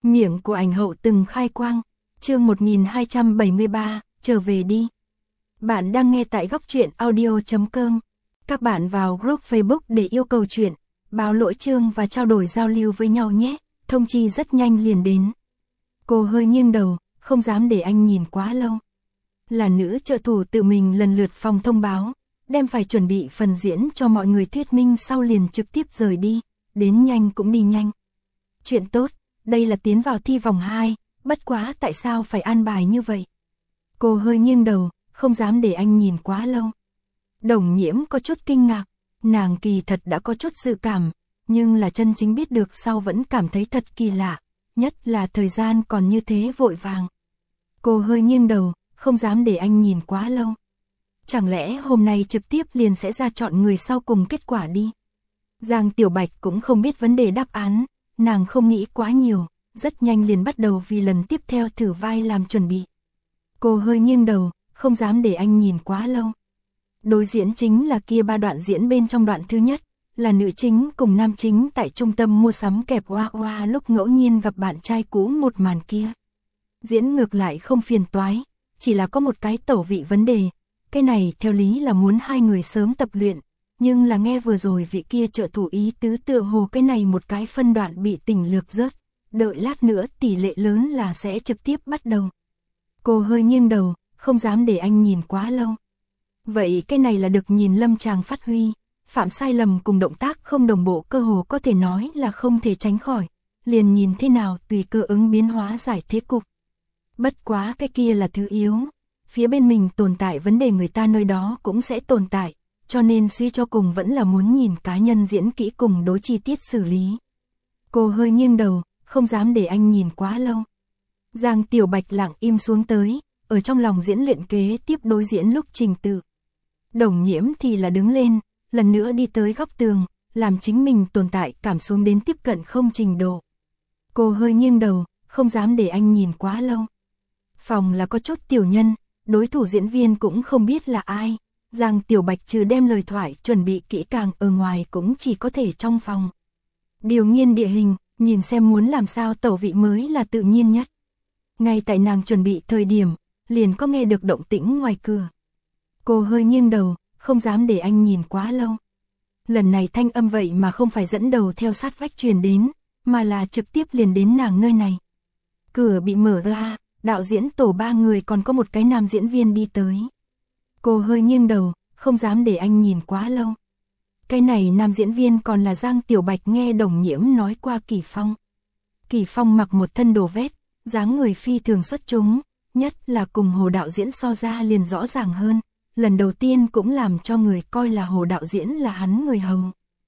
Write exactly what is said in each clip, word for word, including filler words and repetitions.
Miệng của ảnh hậu từng khai quang. Chương một nghìn hai trăm bảy mươi ba, trở về đi. Bạn đang nghe tại góc truyện audio chấm com. Các bạn vào group Facebook để yêu cầu chuyện, báo lỗi chương và trao đổi giao lưu với nhau nhé. Thông chi rất nhanh liền đến. Cô hơi nghiêng đầu, không dám để anh nhìn quá lâu. Là nữ trợ thủ tự mình lần lượt phòng thông báo, đem phải chuẩn bị phần diễn cho mọi người thuyết minh sau liền trực tiếp rời đi, đến nhanh cũng đi nhanh. Chuyện tốt, đây là tiến vào thi vòng hai, bất quá tại sao phải an bài như vậy? Cô hơi nghiêng đầu, không dám để anh nhìn quá lâu. Đồng Nhiễm có chút kinh ngạc, nàng kỳ thật đã có chút dự cảm, nhưng là chân chính biết được sau vẫn cảm thấy thật kỳ lạ, nhất là thời gian còn như thế vội vàng. Cô hơi nghiêng đầu, không dám để anh nhìn quá lâu. Chẳng lẽ hôm nay trực tiếp liền sẽ ra chọn người sau cùng kết quả đi? Giang Tiểu Bạch cũng không biết vấn đề đáp án, nàng không nghĩ quá nhiều, rất nhanh liền bắt đầu vì lần tiếp theo thử vai làm chuẩn bị. Cô hơi nghiêng đầu, không dám để anh nhìn quá lâu. Đối diễn chính là kia ba đoạn diễn bên trong đoạn thứ nhất, là nữ chính cùng nam chính tại trung tâm mua sắm kẹp oa oa lúc ngẫu nhiên gặp bạn trai cũ một màn kia. Diễn ngược lại không phiền toái, chỉ là có một cái tẩu vị vấn đề, cái này theo lý là muốn hai người sớm tập luyện, nhưng là nghe vừa rồi vị kia trợ thủ ý tứ tựa hồ cái này một cái phân đoạn bị tỉnh lược rớt, đợi lát nữa tỷ lệ lớn là sẽ trực tiếp bắt đầu. Cô hơi nghiêng đầu, không dám để anh nhìn quá lâu. Vậy cái này là được nhìn lâm chàng phát huy, phạm sai lầm cùng động tác không đồng bộ cơ hồ có thể nói là không thể tránh khỏi, liền nhìn thế nào tùy cơ ứng biến hóa giải thế cục. Bất quá cái kia là thứ yếu, phía bên mình tồn tại vấn đề người ta nơi đó cũng sẽ tồn tại, cho nên suy cho cùng vẫn là muốn nhìn cá nhân diễn kỹ cùng đối chi tiết xử lý. Cô hơi nghiêng đầu, không dám để anh nhìn quá lâu. Giang Tiểu Bạch lặng im xuống tới, ở trong lòng diễn luyện kế tiếp đối diễn lúc trình tự. Đồng Nhiễm thì là đứng lên, lần nữa đi tới góc tường, làm chính mình tồn tại cảm xuống đến tiếp cận không trình độ. Cô hơi nghiêng đầu, không dám để anh nhìn quá lâu. Phòng là có chút tiểu nhân, đối thủ diễn viên cũng không biết là ai. Giang Tiểu Bạch trừ đem lời thoại chuẩn bị kỹ càng ở ngoài cũng chỉ có thể trong phòng. Điều nghiên địa hình, nhìn xem muốn làm sao tẩu vị mới là tự nhiên nhất. Ngay tại nàng chuẩn bị thời điểm, liền có nghe được động tĩnh ngoài cửa. Cô hơi nghiêng đầu, không dám để anh nhìn quá lâu. Lần này thanh âm vậy mà không phải dẫn đầu theo sát vách truyền đến, mà là trực tiếp liền đến nàng nơi này. Cửa bị mở ra, đạo diễn tổ ba người còn có một cái nam diễn viên đi tới. Cô hơi nghiêng đầu, không dám để anh nhìn quá lâu. Cái này nam diễn viên còn là Giang Tiểu Bạch nghe Đồng Nhiễm nói qua Kỳ Phong. Kỳ Phong mặc một thân đồ vét, dáng người phi thường xuất chúng, nhất là cùng Hồ đạo diễn so ra liền rõ ràng hơn, lần đầu tiên cũng làm cho người coi là Hồ đạo diễn là hắn người hầu.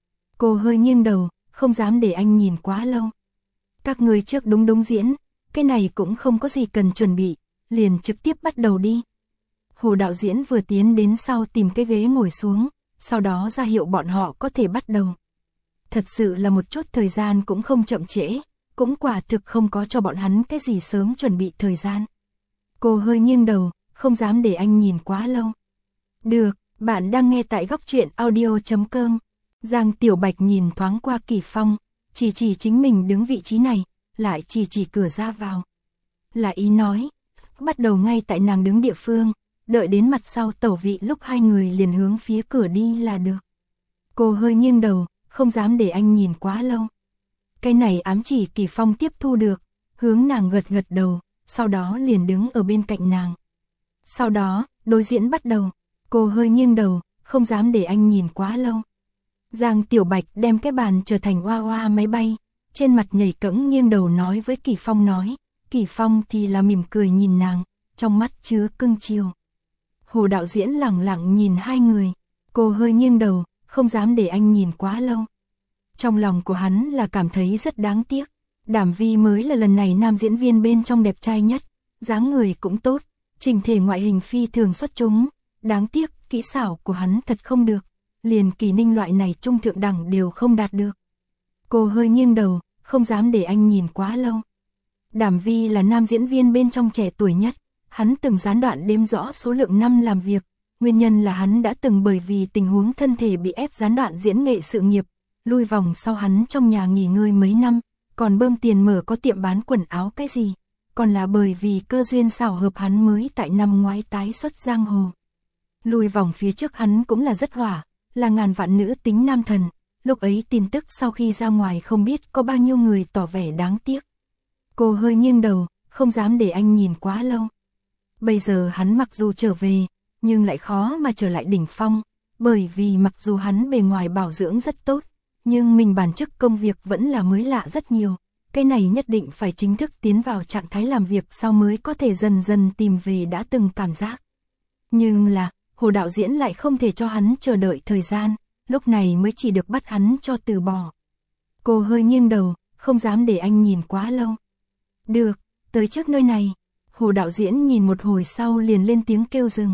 Cô hơi nghiêng đầu, không dám để anh nhìn quá lâu. Các người trước đúng đúng diễn, cái này cũng không có gì cần chuẩn bị, liền trực tiếp bắt đầu đi. Hồ đạo diễn vừa tiến đến sau tìm cái ghế ngồi xuống, sau đó ra hiệu bọn họ có thể bắt đầu. Thật sự là một chút thời gian cũng không chậm trễ, cũng quả thực không có cho bọn hắn cái gì sớm chuẩn bị thời gian. Cô hơi nghiêng đầu, không dám để anh nhìn quá lâu. Được, bạn đang nghe tại góc truyện audio chấm com. Giang Tiểu Bạch nhìn thoáng qua Kỳ Phong, chỉ chỉ chính mình đứng vị trí này, lại chỉ chỉ cửa ra vào. Là ý nói, bắt đầu ngay tại nàng đứng địa phương, đợi đến mặt sau tẩu vị lúc hai người liền hướng phía cửa đi là được. Cô hơi nghiêng đầu, không dám để anh nhìn quá lâu. Cái này ám chỉ Kỳ Phong tiếp thu được, hướng nàng gật gật đầu, sau đó liền đứng ở bên cạnh nàng. Sau đó, đối diễn bắt đầu, cô hơi nghiêng đầu, không dám để anh nhìn quá lâu. Giang Tiểu Bạch đem cái bàn trở thành oa oa máy bay, trên mặt nhảy cẫng nghiêng đầu nói với Kỳ Phong nói, Kỳ Phong thì là mỉm cười nhìn nàng, trong mắt chứa cưng chiều. Hồ đạo diễn lẳng lặng nhìn hai người, cô hơi nghiêng đầu, không dám để anh nhìn quá lâu. Trong lòng của hắn là cảm thấy rất đáng tiếc, Đàm Vi mới là lần này nam diễn viên bên trong đẹp trai nhất, dáng người cũng tốt, chỉnh thể ngoại hình phi thường xuất chúng, đáng tiếc kỹ xảo của hắn thật không được, liền Kỳ Ninh loại này trung thượng đẳng đều không đạt được. Cô hơi nghiêng đầu, không dám để anh nhìn quá lâu. Đàm Vi là nam diễn viên bên trong trẻ tuổi nhất, hắn từng gián đoạn đếm rõ số lượng năm làm việc, nguyên nhân là hắn đã từng bởi vì tình huống thân thể bị ép gián đoạn diễn nghệ sự nghiệp, lui vòng sau hắn trong nhà nghỉ ngơi mấy năm, còn bơm tiền mở có tiệm bán quần áo cái gì, còn là bởi vì cơ duyên xảo hợp hắn mới tại năm ngoái tái xuất giang hồ. Lùi vòng phía trước hắn cũng là rất hỏa, là ngàn vạn nữ tính nam thần, lúc ấy tin tức sau khi ra ngoài không biết có bao nhiêu người tỏ vẻ đáng tiếc. Cô hơi nghiêng đầu, không dám để anh nhìn quá lâu. Bây giờ hắn mặc dù trở về, nhưng lại khó mà trở lại đỉnh phong, bởi vì mặc dù hắn bề ngoài bảo dưỡng rất tốt, nhưng mình bản chức công việc vẫn là mới lạ rất nhiều. Cái này nhất định phải chính thức tiến vào trạng thái làm việc sau mới có thể dần dần tìm về đã từng cảm giác. Nhưng là, Hồ đạo diễn lại không thể cho hắn chờ đợi thời gian, lúc này mới chỉ được bắt hắn cho từ bỏ. Cô hơi nghiêng đầu, không dám để anh nhìn quá lâu. Được, tới trước nơi này. Hồ đạo diễn nhìn một hồi sau liền lên tiếng kêu dừng.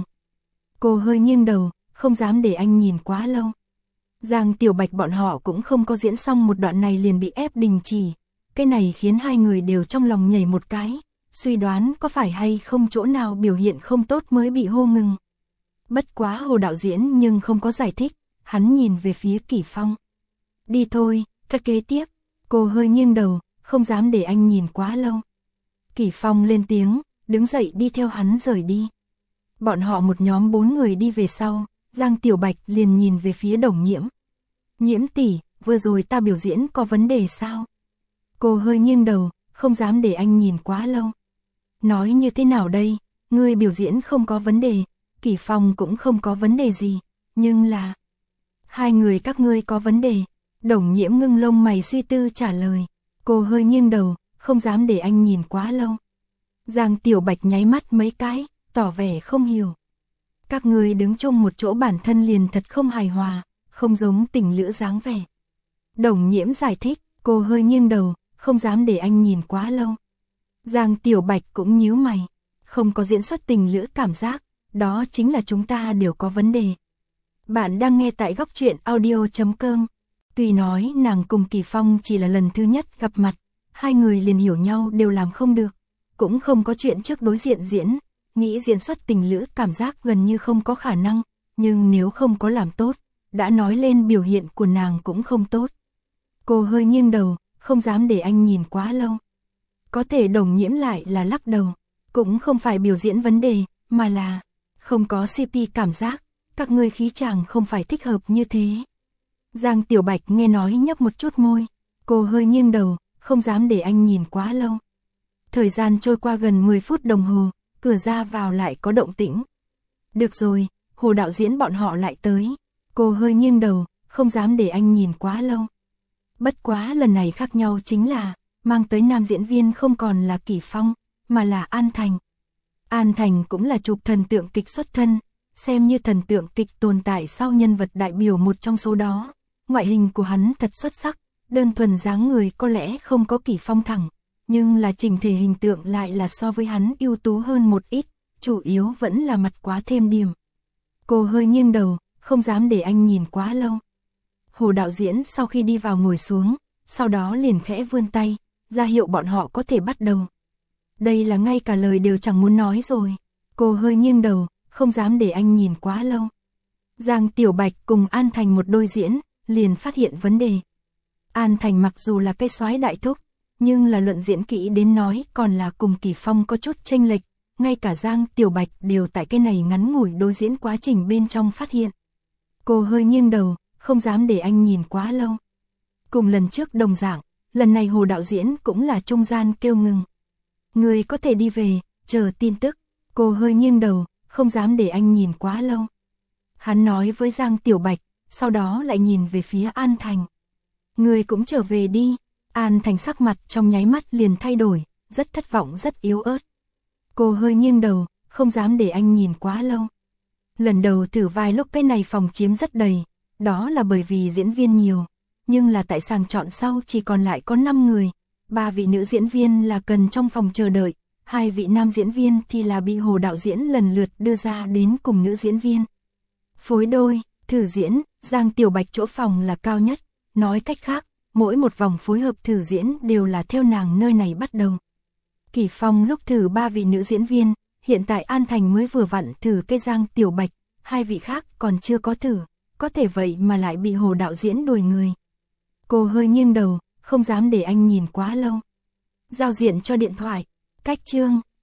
Cô hơi nghiêng đầu, không dám để anh nhìn quá lâu. Giang Tiểu Bạch bọn họ cũng không có diễn xong một đoạn này liền bị ép đình chỉ. Cái này khiến hai người đều trong lòng nhảy một cái, suy đoán có phải hay không chỗ nào biểu hiện không tốt mới bị hô ngừng. Bất quá Hồ đạo diễn nhưng không có giải thích, hắn nhìn về phía Kỷ Phong. Đi thôi, các kế tiếp. Cô hơi nghiêng đầu, không dám để anh nhìn quá lâu. Kỷ Phong lên tiếng, đứng dậy đi theo hắn rời đi. Bọn họ một nhóm bốn người đi về sau, Giang Tiểu Bạch liền nhìn về phía Đồng Nhiễm. Nhiễm tỷ, vừa rồi ta biểu diễn có vấn đề sao? Cô hơi nghiêng đầu, không dám để anh nhìn quá lâu. Nói như thế nào đây, ngươi biểu diễn không có vấn đề, Kỷ Phong cũng không có vấn đề gì, nhưng là... Hai người các ngươi có vấn đề. Đồng Nhiễm ngưng lông mày suy tư trả lời. Cô hơi nghiêng đầu, không dám để anh nhìn quá lâu. Giang Tiểu Bạch nháy mắt mấy cái, tỏ vẻ không hiểu. Các ngươi đứng chung một chỗ bản thân liền thật không hài hòa, không giống tình lữ dáng vẻ. Đồng Nhiễm giải thích, cô hơi nghiêng đầu, không dám để anh nhìn quá lâu. Giang Tiểu Bạch cũng nhíu mày, không có diễn xuất tình lữ cảm giác, đó chính là chúng ta đều có vấn đề. Bạn đang nghe tại góc truyện audio chấm com. Tuy nói nàng cùng Kỷ Phong chỉ là lần thứ nhất gặp mặt, hai người liền hiểu nhau đều làm không được, cũng không có chuyện trước đối diện diễn, nghĩ diễn xuất tình lữ cảm giác gần như không có khả năng, nhưng nếu không có làm tốt, đã nói lên biểu hiện của nàng cũng không tốt. Cô hơi nghiêng đầu, không dám để anh nhìn quá lâu. Có thể Đồng Nhiễm lại là lắc đầu, cũng không phải biểu diễn vấn đề, mà là không có xê pê cảm giác, các ngươi khí chàng không phải thích hợp như thế. Giang Tiểu Bạch nghe nói nhấp một chút môi, cô hơi nghiêng đầu, không dám để anh nhìn quá lâu. Thời gian trôi qua gần mười phút đồng hồ, cửa ra vào lại có động tĩnh. Được rồi, Hồ đạo diễn bọn họ lại tới. Cô hơi nghiêng đầu, không dám để anh nhìn quá lâu. Bất quá lần này khác nhau chính là, mang tới nam diễn viên không còn là Kỷ Phong, mà là An Thành. An Thành cũng là chụp thần tượng kịch xuất thân, xem như thần tượng kịch tồn tại sau nhân vật đại biểu một trong số đó. Ngoại hình của hắn thật xuất sắc, đơn thuần dáng người có lẽ không có Kỷ Phong thẳng, nhưng là chỉnh thể hình tượng lại là so với hắn ưu tú hơn một ít, chủ yếu vẫn là mặt quá thêm điểm. Cô hơi nghiêng đầu, không dám để anh nhìn quá lâu. Hồ đạo diễn sau khi đi vào ngồi xuống, sau đó liền khẽ vươn tay, ra hiệu bọn họ có thể bắt đầu. Đây là ngay cả lời đều chẳng muốn nói rồi. Cô hơi nghiêng đầu, không dám để anh nhìn quá lâu. Giang Tiểu Bạch cùng An Thành một đôi diễn, liền phát hiện vấn đề. An Thành mặc dù là cái soái đại thúc, nhưng là luận diễn kỹ đến nói còn là cùng Kỷ Phong có chút chênh lệch, ngay cả Giang Tiểu Bạch đều tại cái này ngắn ngủi đối diễn quá trình bên trong phát hiện. Cô hơi nghiêng đầu, không dám để anh nhìn quá lâu. Cùng lần trước đồng dạng, lần này Hồ đạo diễn cũng là trung gian kêu ngừng. Người có thể đi về, chờ tin tức. Cô hơi nghiêng đầu, không dám để anh nhìn quá lâu. Hắn nói với Giang Tiểu Bạch, sau đó lại nhìn về phía An Thành. Người cũng trở về đi. An Thành sắc mặt trong nháy mắt liền thay đổi, rất thất vọng rất yếu ớt. Cô hơi nghiêng đầu, không dám để anh nhìn quá lâu. Lần đầu thử vai lúc cái này phòng chiếm rất đầy, đó là bởi vì diễn viên nhiều, nhưng là tại sàng chọn sau chỉ còn lại có năm người, ba vị nữ diễn viên là cần trong phòng chờ đợi, hai vị nam diễn viên thì là bị Hồ đạo diễn lần lượt đưa ra đến cùng nữ diễn viên. Phối đôi, thử diễn, Giang Tiểu Bạch chỗ phòng là cao nhất, nói cách khác, mỗi một vòng phối hợp thử diễn đều là theo nàng nơi này bắt đầu. Kỷ Phong lúc thử ba vị nữ diễn viên, hiện tại An Thành mới vừa vặn thử cái Giang Tiểu Bạch, hai vị khác còn chưa có thử, có thể vậy mà lại bị Hồ đạo diễn đuổi người. Cô hơi nghiêng đầu, không dám để anh nhìn quá lâu. Giao diện cho điện thoại, cách chương.